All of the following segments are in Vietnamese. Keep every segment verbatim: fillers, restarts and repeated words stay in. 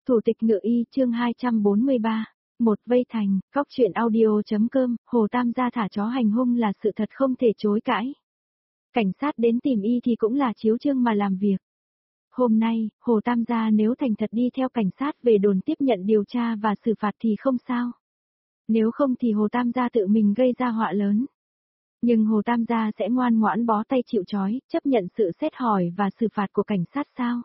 Thủ tịch Ngự Y chương hai trăm bốn mươi ba. Một vây thành, góc truyện audio.com, Hồ Tam gia thả chó hành hung là sự thật không thể chối cãi. Cảnh sát đến tìm y thì cũng là chiếu chương mà làm việc. Hôm nay, Hồ Tam gia nếu thành thật đi theo cảnh sát về đồn tiếp nhận điều tra và xử phạt thì không sao. Nếu không thì Hồ Tam gia tự mình gây ra họa lớn. Nhưng Hồ Tam gia sẽ ngoan ngoãn bó tay chịu trói, chấp nhận sự xét hỏi và xử phạt của cảnh sát sao?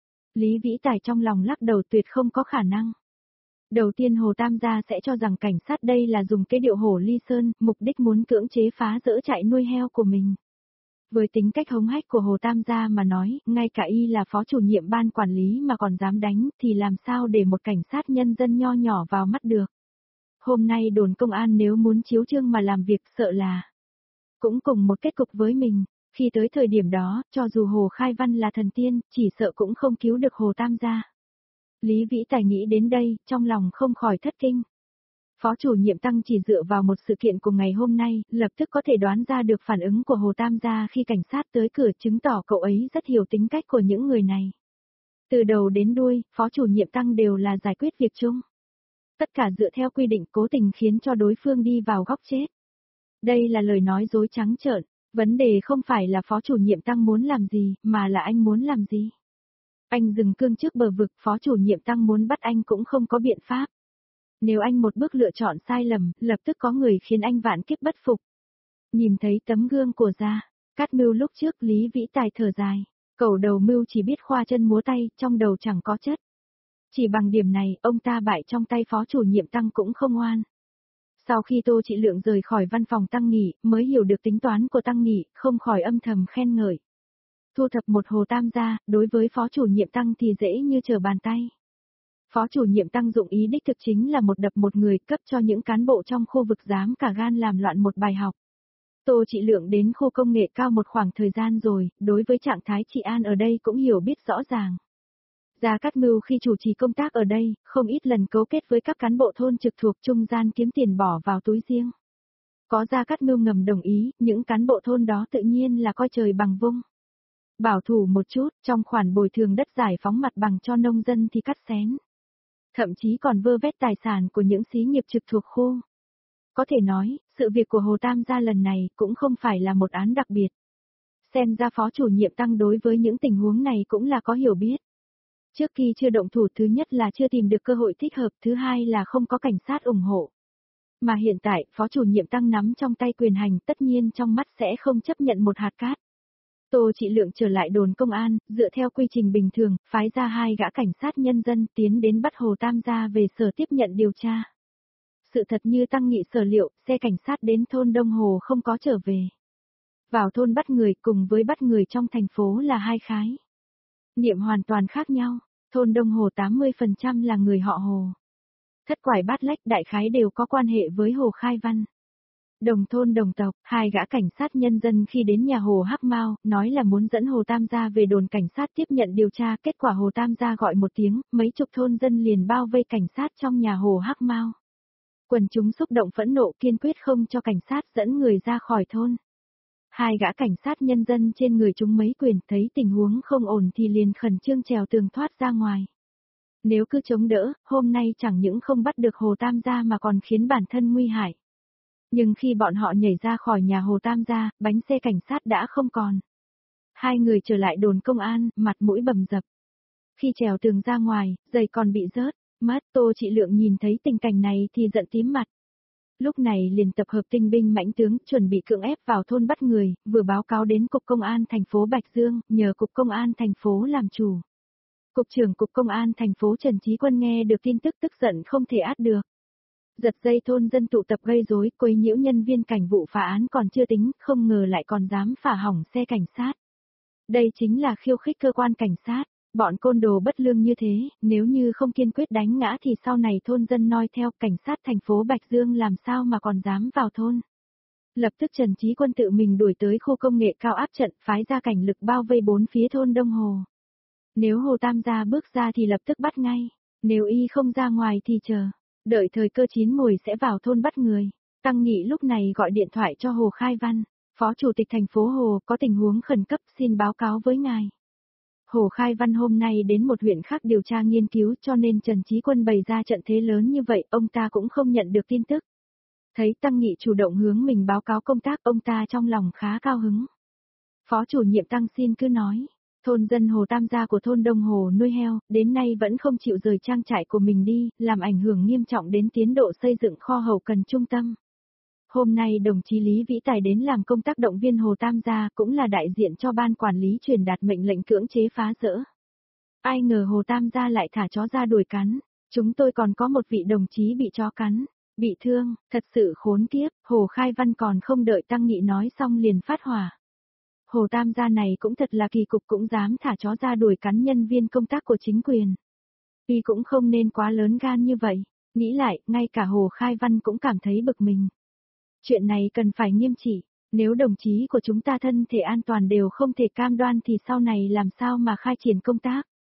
Lý Vĩ Tài trong lòng lắc đầu tuyệt không có khả năng. Đầu tiên Hồ Tam gia sẽ cho rằng cảnh sát đây là dùng cái điệu hổ ly sơn, mục đích muốn cưỡng chế phá rỡ trại nuôi heo của mình. Với tính cách hống hách của Hồ Tam gia mà nói, ngay cả y là phó chủ nhiệm ban quản lý mà còn dám đánh, thì làm sao để một cảnh sát nhân dân nho nhỏ vào mắt được. Hôm nay đồn công an nếu muốn chiếu chương mà làm việc sợ là cũng cùng một kết cục với mình. Khi tới thời điểm đó, cho dù Hồ Khai Văn là thần tiên, chỉ sợ cũng không cứu được Hồ Tam gia. Lý Vĩ Tài nghĩ đến đây, trong lòng không khỏi thất kinh. Phó chủ nhiệm Tăng chỉ dựa vào một sự kiện của ngày hôm nay, lập tức có thể đoán ra được phản ứng của Hồ Tam gia khi cảnh sát tới cửa, chứng tỏ cậu ấy rất hiểu tính cách của những người này. Từ đầu đến đuôi, phó chủ nhiệm Tăng đều là giải quyết việc chung. Tất cả dựa theo quy định, cố tình khiến cho đối phương đi vào góc chết. Đây là lời nói dối trắng trợn. Vấn đề không phải là phó chủ nhiệm Tăng muốn làm gì, mà là anh muốn làm gì. Anh dừng cương trước bờ vực, phó chủ nhiệm Tăng muốn bắt anh cũng không có biện pháp. Nếu anh một bước lựa chọn sai lầm, lập tức có người khiến anh vạn kiếp bất phục. Nhìn thấy tấm gương của Gia Cát Mưu lúc trước, Lý Vĩ Tài thở dài. Cẩu đầu mưu chỉ biết khoa chân múa tay, trong đầu chẳng có chất. Chỉ bằng điểm này, ông ta bại trong tay phó chủ nhiệm Tăng cũng không oan. Sau khi Tô Trị Lượng rời khỏi văn phòng Tăng Nghị, mới hiểu được tính toán của Tăng Nghị, không khỏi âm thầm khen ngợi. Thu thập một Hồ Tam gia, đối với phó chủ nhiệm Tăng thì dễ như trở bàn tay. Phó chủ nhiệm Tăng dụng ý đích thực chính là một đập một người, cấp cho những cán bộ trong khu vực dám cả gan làm loạn một bài học. Tô Trị Lượng đến khu công nghệ cao một khoảng thời gian rồi, đối với trạng thái trị an ở đây cũng hiểu biết rõ ràng. Gia Cát Mưu khi chủ trì công tác ở đây, không ít lần cấu kết với các cán bộ thôn trực thuộc trung gian kiếm tiền bỏ vào túi riêng. Có Gia Cát Mưu ngầm đồng ý, những cán bộ thôn đó tự nhiên là coi trời bằng vung. Bảo thủ một chút, trong khoản bồi thường đất giải phóng mặt bằng cho nông dân thì cắt xén. Thậm chí còn vơ vét tài sản của những xí nghiệp trực thuộc khu. Có thể nói, sự việc của Hồ Tam gia lần này cũng không phải là một án đặc biệt. Xem ra phó chủ nhiệm Tăng đối với những tình huống này cũng là có hiểu biết. Trước khi chưa động thủ, thứ nhất là chưa tìm được cơ hội thích hợp, thứ hai là không có cảnh sát ủng hộ. Mà hiện tại, phó chủ nhiệm Tăng nắm trong tay quyền hành, tất nhiên trong mắt sẽ không chấp nhận một hạt cát. Tô Trị Lượng trở lại đồn công an, dựa theo quy trình bình thường, phái ra hai gã cảnh sát nhân dân tiến đến bắt Hồ Tam gia về sở tiếp nhận điều tra. Sự thật như Tăng Nghị sở liệu, xe cảnh sát đến thôn Đông Hồ không có trở về. Vào thôn bắt người cùng với bắt người trong thành phố là hai khái niệm hoàn toàn khác nhau. Thôn Đông Hồ tám mươi phần trăm là người họ Hồ. Thất Quải Bát Lách đại khái đều có quan hệ với Hồ Khai Văn. Đồng thôn đồng tộc, hai gã cảnh sát nhân dân khi đến nhà Hồ Hắc Mao, nói là muốn dẫn Hồ Tam gia về đồn cảnh sát tiếp nhận điều tra, kết quả Hồ Tam gia gọi một tiếng, mấy chục thôn dân liền bao vây cảnh sát trong nhà Hồ Hắc Mao. Quần chúng xúc động phẫn nộ, kiên quyết không cho cảnh sát dẫn người ra khỏi thôn. Hai gã cảnh sát nhân dân trên người chúng mấy quyền, thấy tình huống không ổn thì liền khẩn trương trèo tường thoát ra ngoài. Nếu cứ chống đỡ, hôm nay chẳng những không bắt được Hồ Tam gia mà còn khiến bản thân nguy hại. Nhưng khi bọn họ nhảy ra khỏi nhà Hồ Tam gia, bánh xe cảnh sát đã không còn. Hai người trở lại đồn công an, mặt mũi bầm dập. Khi trèo tường ra ngoài, giày còn bị rớt, mất. Tô Trị Lượng nhìn thấy tình cảnh này thì giận tím mặt. Lúc này liền tập hợp tinh binh mãnh tướng, chuẩn bị cưỡng ép vào thôn bắt người, vừa báo cáo đến Cục Công an thành phố Bạch Dương, nhờ Cục Công an thành phố làm chủ. Cục trưởng Cục Công an thành phố Trần Chí Quân nghe được tin tức tức giận không thể át được. Giật dây thôn dân tụ tập gây rối, quấy nhiễu nhân viên cảnh vụ phá án còn chưa tính, không ngờ lại còn dám phá hỏng xe cảnh sát. Đây chính là khiêu khích cơ quan cảnh sát. Bọn côn đồ bất lương như thế, nếu như không kiên quyết đánh ngã thì sau này thôn dân noi theo, cảnh sát thành phố Bạch Dương làm sao mà còn dám vào thôn. Lập tức Trần Chí Quân tự mình đuổi tới khu công nghệ cao áp trận, phái ra cảnh lực bao vây bốn phía thôn Đông Hồ. Nếu Hồ Tam gia bước ra thì lập tức bắt ngay, nếu y không ra ngoài thì chờ, đợi thời cơ chín mùi sẽ vào thôn bắt người. Tăng Nghị lúc này gọi điện thoại cho Hồ Khai Văn, Phó Chủ tịch thành phố Hồ, có tình huống khẩn cấp xin báo cáo với ngài. Hồ Khai Văn hôm nay đến một huyện khác điều tra nghiên cứu cho nên Trần Chí Quân bày ra trận thế lớn như vậy, ông ta cũng không nhận được tin tức. Thấy Tăng Nghị chủ động hướng mình báo cáo công tác, ông ta trong lòng khá cao hứng. Phó chủ nhiệm Tăng xin cứ nói, thôn dân Hồ Tam gia của thôn Đông Hồ nuôi heo, đến nay vẫn không chịu rời trang trại của mình đi, làm ảnh hưởng nghiêm trọng đến tiến độ xây dựng kho hậu cần trung tâm. Hôm nay đồng chí Lý Vĩ Tài đến làm công tác động viên Hồ Tam gia, cũng là đại diện cho ban quản lý truyền đạt mệnh lệnh cưỡng chế phá rỡ. Ai ngờ Hồ Tam gia lại thả chó ra đuổi cắn, chúng tôi còn có một vị đồng chí bị chó cắn, bị thương, thật sự khốn kiếp. Hồ Khai Văn còn không đợi Tăng Nghị nói xong liền phát hỏa. Hồ Tam gia này cũng thật là kỳ cục, cũng dám thả chó ra đuổi cắn nhân viên công tác của chính quyền. Y cũng không nên quá lớn gan như vậy, nghĩ lại, ngay cả Hồ Khai Văn cũng cảm thấy bực mình. Chuyện này cần phải nghiêm trị, nếu đồng chí của chúng ta thân thể an toàn đều không thể cam đoan thì sau này làm sao mà khai triển công tác.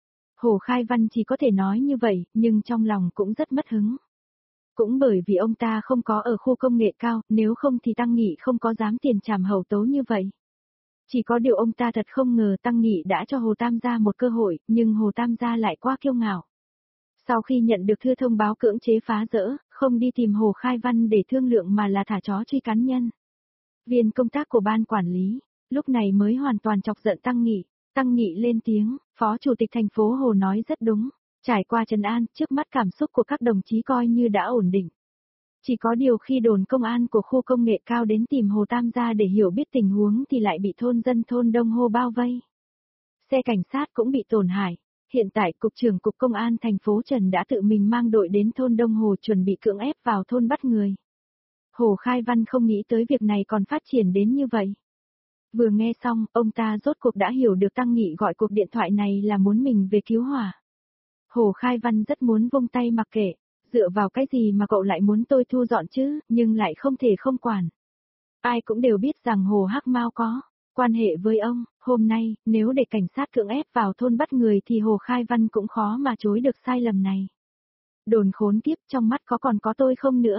Hồ Khai Văn chỉ có thể nói như vậy, nhưng trong lòng cũng rất mất hứng. Cũng bởi vì ông ta không có ở khu công nghệ cao, nếu không thì Tăng Nghị không có dám tiền trảm hậu tấu như vậy. Chỉ có điều ông ta thật không ngờ Tăng Nghị đã cho Hồ Tam gia một cơ hội, nhưng Hồ Tam gia lại quá kiêu ngạo. Sau khi nhận được thư thông báo cưỡng chế phá rỡ, không đi tìm Hồ Khai Văn để thương lượng mà là thả chó truy cắn nhân viên công tác của ban quản lý, lúc này mới hoàn toàn chọc giận Tăng Nghị. Tăng Nghị lên tiếng, Phó Chủ tịch thành phố Hồ nói rất đúng, trải qua trấn an, trước mắt cảm xúc của các đồng chí coi như đã ổn định. Chỉ có điều khi đồn công an của khu công nghệ cao đến tìm Hồ Tam gia để hiểu biết tình huống thì lại bị thôn dân thôn Đông Hồ bao vây. Xe cảnh sát cũng bị tổn hại. Hiện tại Cục trưởng Cục Công an thành phố Trần đã tự mình mang đội đến thôn Đông Hồ chuẩn bị cưỡng ép vào thôn bắt người. Hồ Khai Văn không nghĩ tới việc này còn phát triển đến như vậy. Vừa nghe xong, ông ta rốt cuộc đã hiểu được Tăng Nghị gọi cuộc điện thoại này là muốn mình về cứu hỏa. Hồ Khai Văn rất muốn vung tay mặc kệ, dựa vào cái gì mà cậu lại muốn tôi thu dọn chứ, nhưng lại không thể không quản. Ai cũng đều biết rằng Hồ Hắc Mao có quan hệ với ông, hôm nay, nếu để cảnh sát cưỡng ép vào thôn bắt người thì Hồ Khai Văn cũng khó mà chối được sai lầm này. Đồn khốn kiếp, trong mắt có còn có tôi không nữa.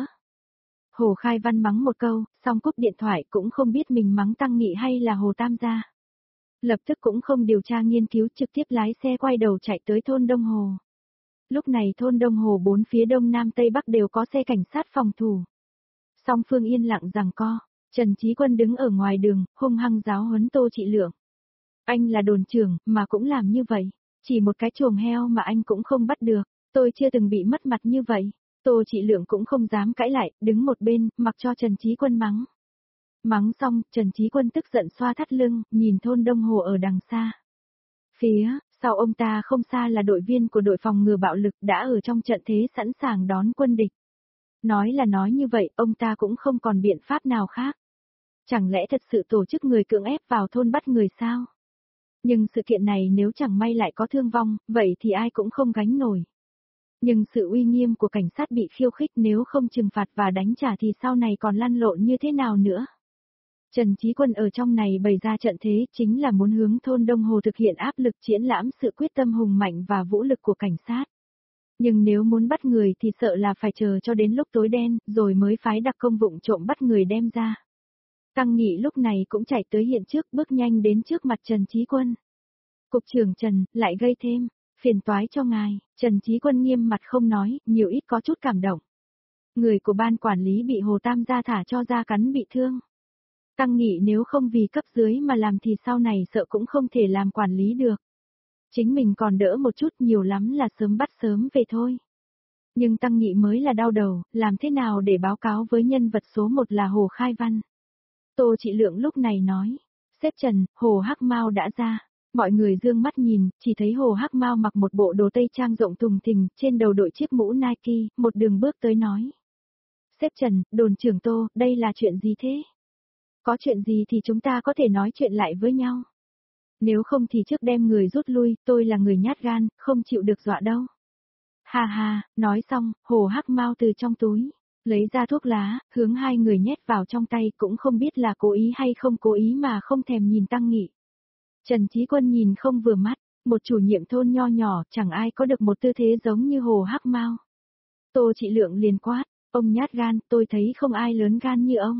Hồ Khai Văn mắng một câu, xong cúp điện thoại, cũng không biết mình mắng Tăng Nghị hay là Hồ Tam gia. Lập tức cũng không điều tra nghiên cứu, trực tiếp lái xe quay đầu chạy tới thôn Đông Hồ. Lúc này thôn Đông Hồ bốn phía đông nam tây bắc đều có xe cảnh sát phòng thủ. Song phương yên lặng giằng co. Trần Chí Quân đứng ở ngoài đường, hung hăng giáo huấn Tô Trị Lượng. Anh là đồn trưởng, mà cũng làm như vậy. Chỉ một cái chuồng heo mà anh cũng không bắt được. Tôi chưa từng bị mất mặt như vậy. Tô Trị Lượng cũng không dám cãi lại, đứng một bên, mặc cho Trần Chí Quân mắng. Mắng xong, Trần Chí Quân tức giận xoa thắt lưng, nhìn thôn Đông Hồ ở đằng xa. Phía sau ông ta không xa là đội viên của đội phòng ngừa bạo lực đã ở trong trận thế sẵn sàng đón quân địch. Nói là nói như vậy, ông ta cũng không còn biện pháp nào khác. Chẳng lẽ thật sự tổ chức người cưỡng ép vào thôn bắt người sao? Nhưng sự kiện này nếu chẳng may lại có thương vong, vậy thì ai cũng không gánh nổi. Nhưng sự uy nghiêm của cảnh sát bị khiêu khích, nếu không trừng phạt và đánh trả thì sau này còn lăn lộn như thế nào nữa? Trần Chí Quân ở trong này bày ra trận thế chính là muốn hướng thôn Đông Hồ thực hiện áp lực, triển lãm sự quyết tâm hùng mạnh và vũ lực của cảnh sát. Nhưng nếu muốn bắt người thì sợ là phải chờ cho đến lúc tối đen, rồi mới phái đặc công vụng trộm bắt người đem ra. Tăng Nghị lúc này cũng chạy tới hiện trước, bước nhanh đến trước mặt Trần Chí Quân. Cục trưởng Trần, lại gây thêm phiền toái cho ngài. Trần Chí Quân nghiêm mặt không nói, nhiều ít có chút cảm động. Người của ban quản lý bị Hồ Tam gia thả cho ra cắn bị thương. Tăng Nghị nếu không vì cấp dưới mà làm thì sau này sợ cũng không thể làm quản lý được. Chính mình còn đỡ một chút, nhiều lắm là sớm bắt sớm về thôi. Nhưng Tăng Nghị mới là đau đầu, làm thế nào để báo cáo với nhân vật số một là Hồ Khai Văn. Tô Trị Lượng lúc này nói, sếp Trần, Hồ Hắc Mao đã ra. Mọi người dương mắt nhìn, chỉ thấy Hồ Hắc Mao mặc một bộ đồ tây trang rộng thùng thình, trên đầu đội chiếc mũ Nike, một đường bước tới nói. Sếp Trần, đồn trưởng Tô, đây là chuyện gì thế? Có chuyện gì thì chúng ta có thể nói chuyện lại với nhau. Nếu không thì trước đem người rút lui, tôi là người nhát gan, không chịu được dọa đâu. Ha ha, nói xong, Hồ Hắc Mao từ trong túi lấy ra thuốc lá, hướng hai người nhét vào trong tay, cũng không biết là cố ý hay không cố ý mà không thèm nhìn Tăng Nghị. Trần Chí Quân nhìn không vừa mắt, một chủ nhiệm thôn nho nhỏ, chẳng ai có được một tư thế giống như Hồ Hắc Mao. Tô Trị Lượng liền quát, ông nhát gan, tôi thấy không ai lớn gan như ông.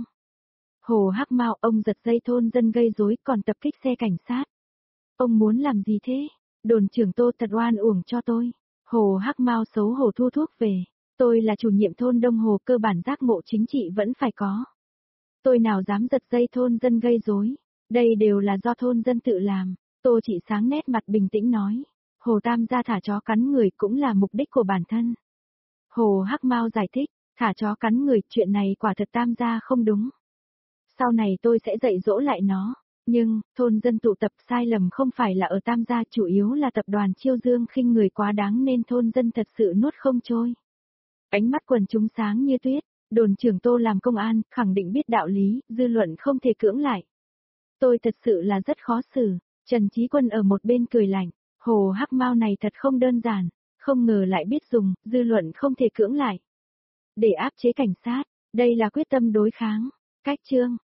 Hồ Hắc Mao, ông giật dây thôn dân gây rối còn tập kích xe cảnh sát. Ông muốn làm gì thế? Đồn trưởng Tô thật oan uổng cho tôi. Hồ Hắc Mao xấu hổ thu thuốc về. Tôi là chủ nhiệm thôn Đông Hồ, cơ bản giác ngộ chính trị vẫn phải có. Tôi nào dám giật dây thôn dân gây rối. Đây đều là do thôn dân tự làm. Tô chỉ sáng nét mặt bình tĩnh nói. Hồ Tam gia thả chó cắn người cũng là mục đích của bản thân. Hồ Hắc Mao giải thích, thả chó cắn người, chuyện này quả thật Tam gia không đúng. Sau này tôi sẽ dạy dỗ lại nó. Nhưng, thôn dân tụ tập sai lầm không phải là ở Tam gia, chủ yếu là tập đoàn Chiêu Dương khinh người quá đáng nên thôn dân thật sự nuốt không trôi. Ánh mắt quần chúng sáng như tuyết, đồn trưởng Tô làm công an, khẳng định biết đạo lý, dư luận không thể cưỡng lại. Tôi thật sự là rất khó xử. Trần Chí Quân ở một bên cười lạnh, Hồ Hắc Mao này thật không đơn giản, không ngờ lại biết dùng, dư luận không thể cưỡng lại. Để áp chế cảnh sát, đây là quyết tâm đối kháng. Cách chương